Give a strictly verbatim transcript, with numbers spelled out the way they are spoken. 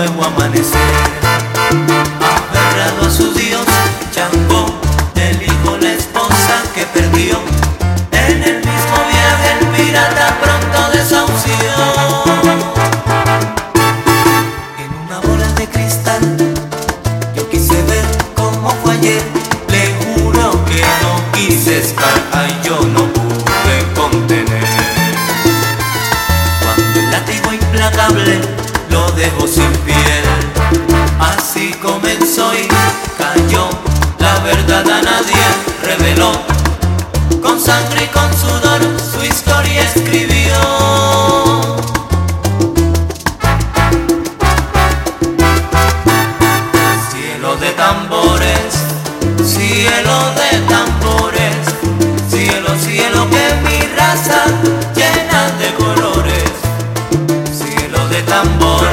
nuevo amanecer. Aferrado a su Dios, Changó el hijo, la esposa que perdió. En el mismo viaje el pirata pronto desahució. En una bola de cristal yo quise ver cómo fue ayer. Le juro que no quise estar, ay, yo no pude contener. Cuando el látigo implacable lo dejó sin piel, así comenzó y cayó. La verdad a nadie reveló. Con sangre y con sudor su historia escribió. Cielo de tambores, cielo de tambores, cielo, cielo que mi raza llena de colores. Cielo de tambores.